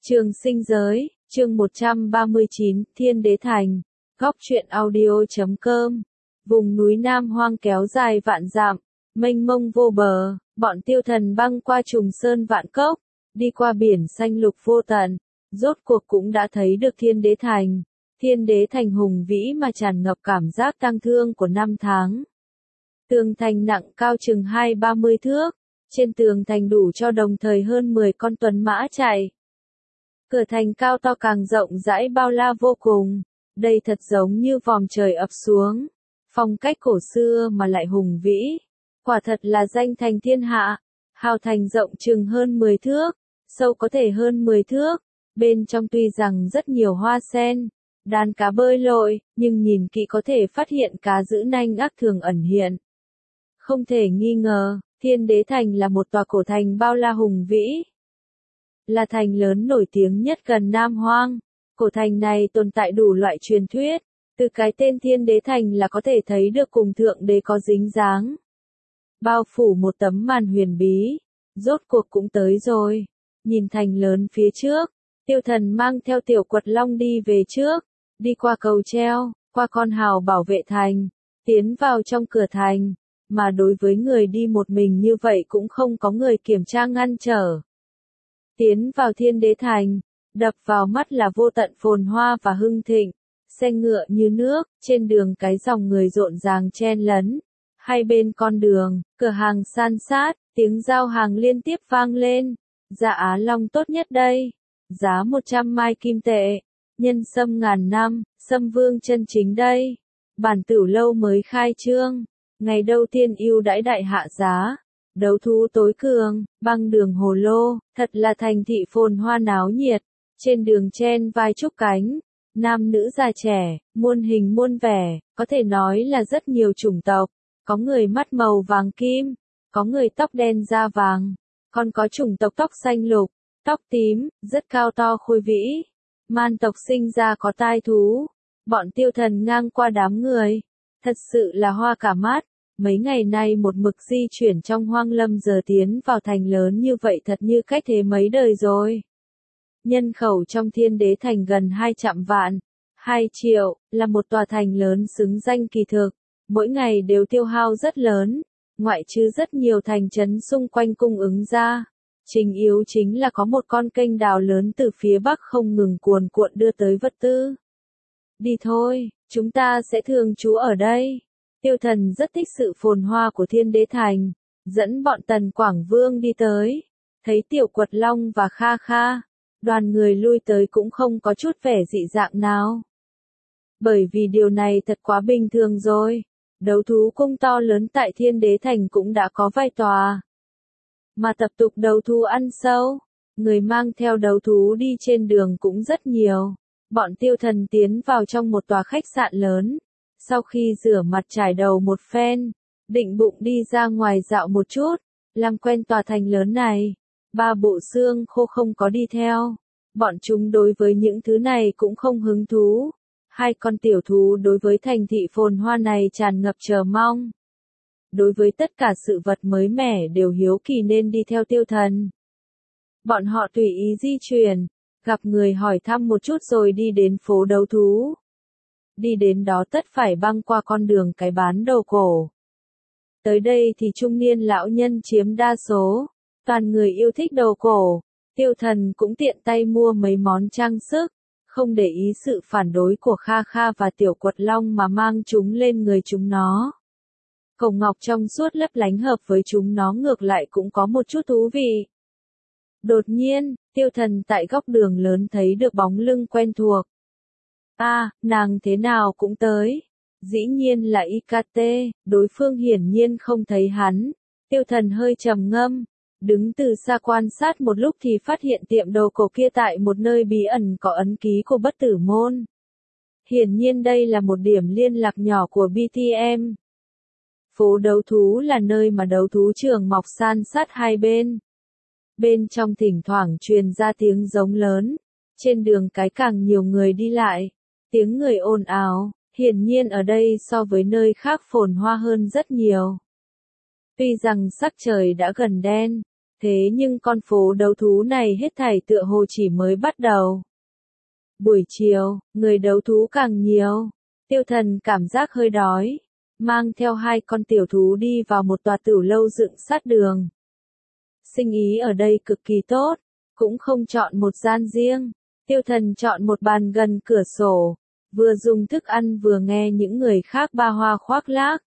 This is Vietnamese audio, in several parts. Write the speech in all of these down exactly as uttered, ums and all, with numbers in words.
Trường sinh giới, chương một trăm ba mươi chín, Thiên Đế Thành, góc truyện audio chấm com. Vùng núi Nam Hoang kéo dài vạn dặm, mênh mông vô bờ, bọn tiêu thần băng qua trùng sơn vạn cốc, đi qua biển xanh lục vô tận, rốt cuộc cũng đã thấy được Thiên Đế Thành. Thiên Đế Thành hùng vĩ mà tràn ngập cảm giác tang thương của năm tháng. Tường thành nặng cao chừng hai ba mươi thước, trên tường thành đủ cho đồng thời hơn mười con tuần mã chạy. Cửa thành cao to càng rộng rãi bao la vô cùng, đây thật giống như vòm trời ập xuống, phong cách cổ xưa mà lại hùng vĩ, quả thật là danh thành thiên hạ. Hào thành rộng chừng hơn mười thước, sâu có thể hơn mười thước, bên trong tuy rằng rất nhiều hoa sen, đàn cá bơi lội, nhưng nhìn kỹ có thể phát hiện cá giữ nanh ác thường ẩn hiện. Không thể nghi ngờ, Thiên Đế Thành là một tòa cổ thành bao la hùng vĩ. Là thành lớn nổi tiếng nhất gần Nam Hoang. Cổ thành này tồn tại đủ loại truyền thuyết, từ cái tên Thiên Đế Thành là có thể thấy được cùng Thượng Đế có dính dáng. Bao phủ một tấm màn huyền bí, rốt cuộc cũng tới rồi. Nhìn thành lớn phía trước, tiêu thần mang theo tiểu quật long đi về trước, đi qua cầu treo, qua con hào bảo vệ thành, tiến vào trong cửa thành, mà đối với người đi một mình như vậy cũng không có người kiểm tra ngăn trở. Tiến vào Thiên Đế Thành, đập vào mắt là vô tận phồn hoa và hưng thịnh, xe ngựa như nước, trên đường cái dòng người rộn ràng chen lấn, hai bên con đường, cửa hàng san sát, tiếng giao hàng liên tiếp vang lên. Dạ Á Long tốt nhất đây, giá một trăm mai kim tệ, nhân sâm ngàn năm, sâm vương chân chính đây, bản tửu lâu mới khai trương, ngày đầu tiên ưu đãi đại hạ giá. Đấu thú tối cường, băng đường hồ lô, thật là thành thị phồn hoa náo nhiệt, trên đường chen vai trúc cánh, nam nữ già trẻ, muôn hình muôn vẻ, có thể nói là rất nhiều chủng tộc, có người mắt màu vàng kim, có người tóc đen da vàng, còn có chủng tộc tóc xanh lục, tóc tím, rất cao to khôi vĩ, man tộc sinh ra có tai thú, bọn tiêu thần ngang qua đám người, thật sự là hoa cả mắt. Mấy ngày nay một mực di chuyển trong hoang lâm giờ tiến vào thành lớn như vậy thật như cách thế mấy đời rồi. Nhân khẩu trong Thiên Đế Thành gần hai trăm vạn, hai triệu, là một tòa thành lớn xứng danh kỳ thực, mỗi ngày đều tiêu hao rất lớn, ngoại trừ rất nhiều thành trấn xung quanh cung ứng ra. Chính yếu chính là có một con kênh đào lớn từ phía bắc không ngừng cuồn cuộn đưa tới vật tư. Đi thôi, chúng ta sẽ thường trú ở đây. Tiêu thần rất thích sự phồn hoa của Thiên Đế Thành, dẫn bọn Tần Quảng Vương đi tới, thấy tiểu quật long và Kha Kha, đoàn người lui tới cũng không có chút vẻ dị dạng nào. Bởi vì điều này thật quá bình thường rồi, đấu thú cung to lớn tại Thiên Đế Thành cũng đã có vài tòa. Mà tập tục đấu thú ăn sâu, người mang theo đấu thú đi trên đường cũng rất nhiều. Bọn tiêu thần tiến vào trong một tòa khách sạn lớn. Sau khi rửa mặt trải đầu một phen, định bụng đi ra ngoài dạo một chút, làm quen tòa thành lớn này. Ba bộ xương khô không có đi theo. Bọn chúng đối với những thứ này cũng không hứng thú. Hai con tiểu thú đối với thành thị phồn hoa này tràn ngập chờ mong. Đối với tất cả sự vật mới mẻ đều hiếu kỳ nên đi theo tiêu thần. Bọn họ tùy ý di chuyển, gặp người hỏi thăm một chút rồi đi đến phố đấu thú. Đi đến đó tất phải băng qua con đường cái bán đồ cổ. Tới đây thì trung niên lão nhân chiếm đa số, toàn người yêu thích đồ cổ, tiêu thần cũng tiện tay mua mấy món trang sức, không để ý sự phản đối của Kha Kha và tiểu quật long mà mang chúng lên người chúng nó. Cổ ngọc trong suốt lấp lánh hợp với chúng nó ngược lại cũng có một chút thú vị. Đột nhiên, tiêu thần tại góc đường lớn thấy được bóng lưng quen thuộc. A, à, nàng thế nào cũng tới. Dĩ nhiên là i ca tê, đối phương hiển nhiên không thấy hắn. Tiêu thần hơi trầm ngâm, đứng từ xa quan sát một lúc thì phát hiện tiệm đồ cổ kia tại một nơi bí ẩn có ấn ký của bất tử môn. Hiển nhiên đây là một điểm liên lạc nhỏ của bê tê em. Phố đấu thú là nơi mà đấu thú trường mọc san sát hai bên. Bên trong thỉnh thoảng truyền ra tiếng giống lớn. Trên đường cái càng nhiều người đi lại. Tiếng người ồn ào, hiển nhiên ở đây so với nơi khác phồn hoa hơn rất nhiều. Tuy rằng sắc trời đã gần đen, Thế nhưng con phố đấu thú này hết thảy tựa hồ chỉ mới bắt đầu. Buổi chiều, người đấu thú càng nhiều. Tiêu Thần cảm giác hơi đói, mang theo hai con tiểu thú đi vào một tòa tửu lâu dựng sát đường. Sinh ý ở đây cực kỳ tốt, cũng không chọn một gian riêng. Tiêu Thần chọn một bàn gần cửa sổ, vừa dùng thức ăn vừa nghe những người khác ba hoa khoác lác.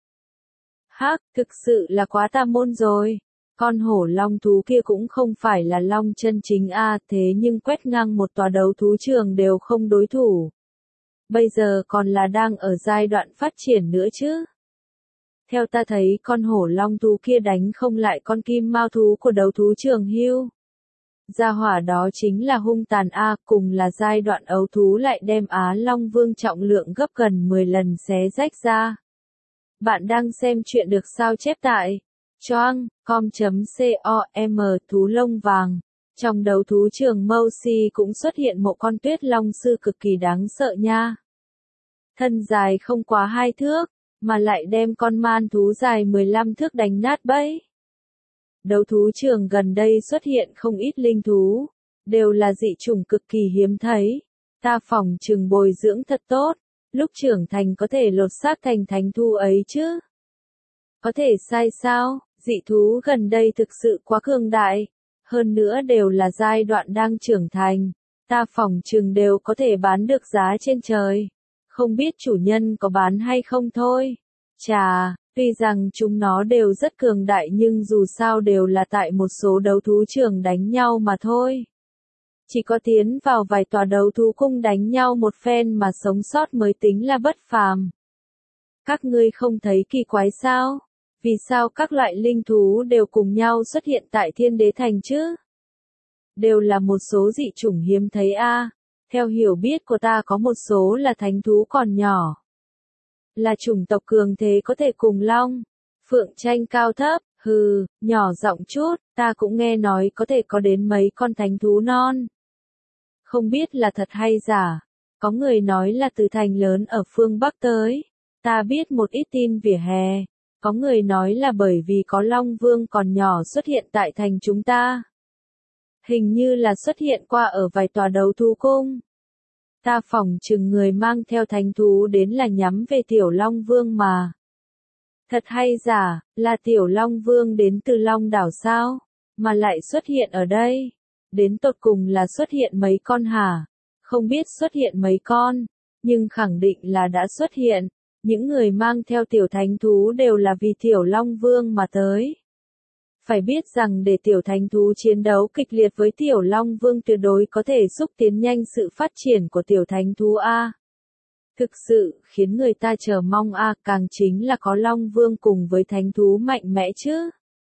Hắc, thực sự là quá tà môn rồi. Con hổ long thú kia cũng không phải là long chân chính a, thế nhưng quét ngang một tòa đấu thú trường đều không đối thủ. Bây giờ còn là đang ở giai đoạn phát triển nữa chứ. Theo ta thấy con hổ long thú kia đánh không lại con kim mao thú của đấu thú trường hưu. Gia hỏa đó chính là hung tàn a, cùng là giai đoạn ấu thú lại đem Á Long Vương trọng lượng gấp gần mười lần xé rách ra. Bạn đang xem chuyện được sao chép tại choang com chấm com thú lông vàng. Trong đấu thú trường Mousi cũng xuất hiện một con tuyết long sư cực kỳ đáng sợ nha. Thân dài không quá hai thước, mà lại đem con man thú dài mười lăm thước đánh nát bẫy. Đấu thú trường gần đây xuất hiện không ít linh thú, đều là dị chủng cực kỳ hiếm thấy. Ta phỏng chừng bồi dưỡng thật tốt, lúc trưởng thành có thể lột xác thành thánh thú ấy chứ. Có thể sai sao, dị thú gần đây thực sự quá cường đại, hơn nữa đều là giai đoạn đang trưởng thành. Ta phỏng chừng đều có thể bán được giá trên trời. Không biết chủ nhân có bán hay không thôi. Chà, tuy rằng chúng nó đều rất cường đại nhưng dù sao đều là tại một số đấu thú trường đánh nhau mà thôi. Chỉ có tiến vào vài tòa đấu thú cung đánh nhau một phen mà sống sót mới tính là bất phàm. Các ngươi không thấy kỳ quái sao? Vì sao các loại linh thú đều cùng nhau xuất hiện tại Thiên Đế Thành chứ? Đều là một số dị chủng hiếm thấy a. Theo hiểu biết của ta có một số là thánh thú còn nhỏ. Là chủng tộc cường thế có thể cùng long, phượng tranh cao thấp, hừ, nhỏ giọng chút, ta cũng nghe nói có thể có đến mấy con thánh thú non. Không biết là thật hay giả, có người nói là từ thành lớn ở phương Bắc tới, ta biết một ít tin vỉa hè, có người nói là bởi vì có Long Vương còn nhỏ xuất hiện tại thành chúng ta. Hình như là xuất hiện qua ở vài tòa đấu thú cung. Ta phỏng chừng người mang theo thánh thú đến là nhắm về Tiểu Long Vương mà. Thật hay giả, là Tiểu Long Vương đến từ Long đảo sao? Mà lại xuất hiện ở đây. Đến tột cùng là xuất hiện mấy con hả? Không biết xuất hiện mấy con, nhưng khẳng định là đã xuất hiện. Những người mang theo tiểu thánh thú đều là vì Tiểu Long Vương mà tới. Phải biết rằng để tiểu thánh thú chiến đấu kịch liệt với Tiểu Long Vương tuyệt đối có thể xúc tiến nhanh sự phát triển của tiểu thánh thú A. Thực sự, khiến người ta chờ mong A càng chính là có Long Vương cùng với thánh thú mạnh mẽ chứ.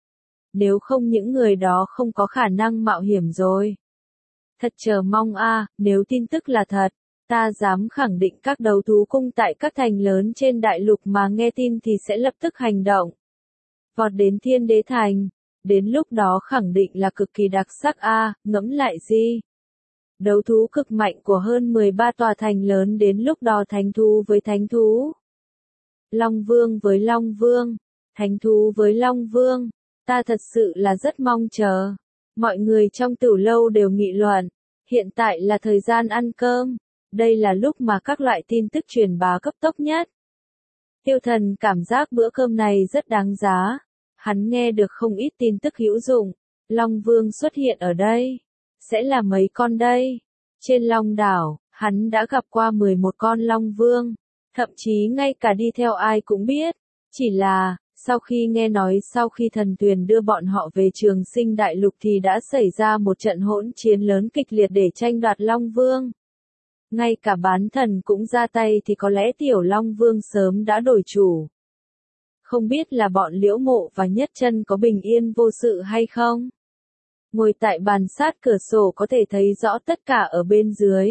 Nếu không những người đó không có khả năng mạo hiểm rồi. Thật chờ mong A, nếu tin tức là thật, ta dám khẳng định các đấu thú cung tại các thành lớn trên đại lục mà nghe tin thì sẽ lập tức hành động. Vọt đến Thiên Đế Thành. Đến lúc đó khẳng định là cực kỳ đặc sắc a, ngẫm lại gì? Đấu thú cực mạnh của hơn mười ba tòa thành lớn đến lúc đó thánh thú với thánh thú. Long Vương với Long Vương, thánh thú với Long Vương, ta thật sự là rất mong chờ. Mọi người trong tửu lâu đều nghị luận, hiện tại là thời gian ăn cơm, đây là lúc mà các loại tin tức truyền bá cấp tốc nhất. Tiêu Thần cảm giác bữa cơm này rất đáng giá. Hắn nghe được không ít tin tức hữu dụng. Long Vương xuất hiện ở đây. Sẽ là mấy con đây? Trên Long đảo, hắn đã gặp qua mười một con Long Vương. Thậm chí ngay cả đi theo ai cũng biết. Chỉ là, sau khi nghe nói sau khi thần tuyền đưa bọn họ về Trường Sinh Đại Lục thì đã xảy ra một trận hỗn chiến lớn kịch liệt để tranh đoạt Long Vương. Ngay cả bán thần cũng ra tay thì có lẽ Tiểu Long Vương sớm đã đổi chủ. Không biết là bọn Liễu Mộ và Nhất Chân có bình yên vô sự hay không? Ngồi tại bàn sát cửa sổ có thể thấy rõ tất cả ở bên dưới.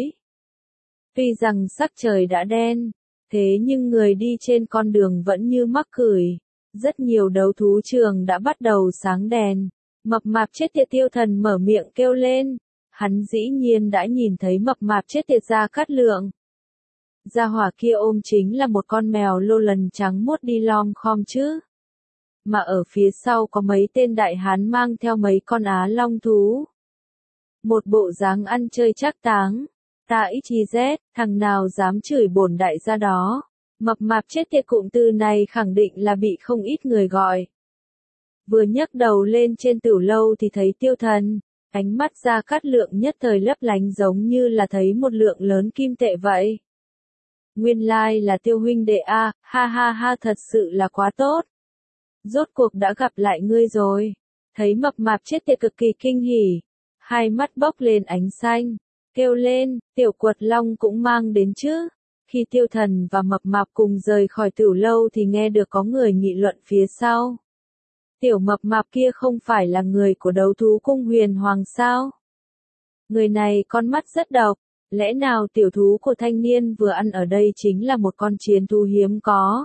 Tuy rằng sắc trời đã đen, thế nhưng người đi trên con đường vẫn như mắc cười. Rất nhiều đấu thú trường đã bắt đầu sáng đèn. Mập mạp chết tiệt Tiêu Thần mở miệng kêu lên. Hắn dĩ nhiên đã nhìn thấy mập mạp chết tiệt Gia Cát Lượng. Gia hỏa kia ôm chính là một con mèo lô lần trắng muốt đi lom khom chứ. mà ở phía sau có mấy tên đại hán mang theo mấy con á long thú. Một bộ dáng ăn chơi trác táng. Ta ít chi rét, thằng nào dám chửi bổn đại gia đó. Mập mạp chết tiệt, cụm từ này khẳng định là bị không ít người gọi. Vừa nhấc đầu lên trên tửu lâu thì thấy Tiêu Thần, ánh mắt Gia Cát Lượng nhất thời lấp lánh giống như là thấy một lượng lớn kim tệ vậy. Nguyên lai là Tiêu huynh đệ a, ha ha ha, thật sự là quá tốt. Rốt cuộc đã gặp lại ngươi rồi. Thấy mập mạp chết tiệt cực kỳ kinh hỉ, hai mắt bốc lên ánh xanh, kêu lên, Tiểu Quật Long cũng mang đến chứ. Khi Tiêu Thần và mập mạp cùng rời khỏi tửu lâu thì nghe được có người nghị luận phía sau. Tiểu mập mạp kia không phải là người của đấu thú cung huyền hoàng sao? Người này con mắt rất độc, lẽ nào tiểu thú của thanh niên vừa ăn ở đây chính là một con chiến thú hiếm có?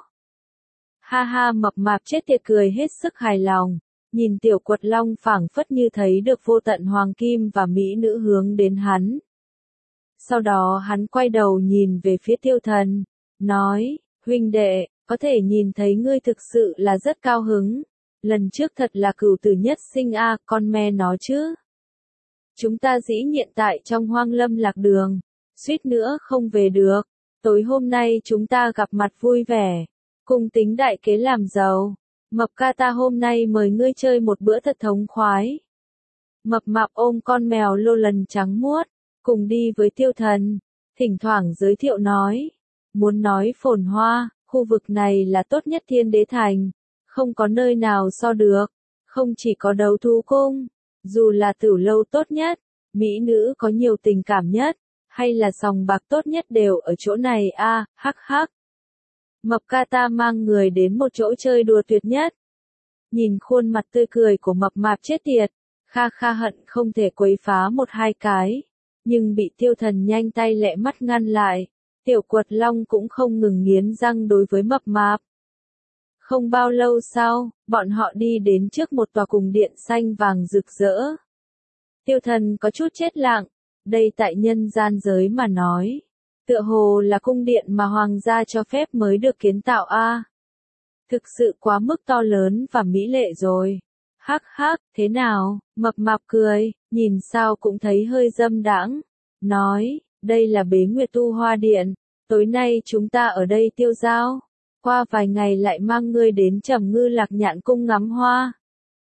Ha ha, mập mạp chết tiệt cười hết sức hài lòng, nhìn Tiểu Quật Long phảng phất như thấy được vô tận hoàng kim và mỹ nữ hướng đến hắn. Sau đó hắn quay đầu nhìn về phía Tiêu Thần, nói, huynh đệ, có thể nhìn thấy ngươi thực sự là rất cao hứng. Lần trước thật là cửu tử nhất sinh a, con me nó chứ. Chúng ta dĩ nhiên tại trong hoang lâm lạc đường, suýt nữa không về được. Tối hôm nay chúng ta gặp mặt vui vẻ, cùng tính đại kế làm giàu. Mập ca, ta hôm nay mời ngươi chơi một bữa thật thống khoái. Mập mạp ôm con mèo lô lần trắng muốt, cùng đi với Tiêu Thần, thỉnh thoảng giới thiệu nói. Muốn nói phồn hoa, khu vực này là tốt nhất Thiên Đế Thành. Không có nơi nào so được, không chỉ có đấu thú cung, dù là tửu lâu tốt nhất, mỹ nữ có nhiều tình cảm nhất, hay là sòng bạc tốt nhất đều ở chỗ này a, hắc hắc. Mập ca, ta mang người đến một chỗ chơi đùa tuyệt nhất. Nhìn khuôn mặt tươi cười của mập mạp chết tiệt, Kha Kha hận không thể quấy phá một hai cái, nhưng bị Tiêu Thần nhanh tay lẹ mắt ngăn lại. Tiểu Quật Long cũng không ngừng nghiến răng đối với mập mạp. Không bao lâu sau, bọn họ đi đến trước một tòa cung điện xanh vàng rực rỡ. Tiêu Thần có chút chết lặng, đây tại nhân gian giới mà nói, tựa hồ là cung điện mà hoàng gia cho phép mới được kiến tạo a. Thực sự quá mức to lớn và mỹ lệ rồi. Hắc hắc, thế nào? Mập mạp cười, nhìn sao cũng thấy hơi dâm đãng, nói, đây là Bế Nguyệt Tu Hoa Điện, tối nay chúng ta ở đây tiêu dao. Qua vài ngày lại mang ngươi đến Trầm Ngư Lạc Nhạn cung ngắm hoa.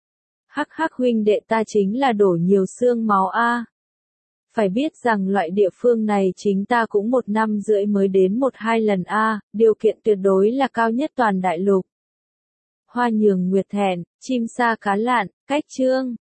Hắc hắc, huynh đệ ta chính là đổ nhiều xương máu a. Phải biết rằng loại địa phương này chính ta cũng một năm rưỡi mới đến một hai lần a, điều kiện tuyệt đối là cao nhất toàn đại lục. Hoa nhường nguyệt thẹn, chim sa cá lạn, cách chương.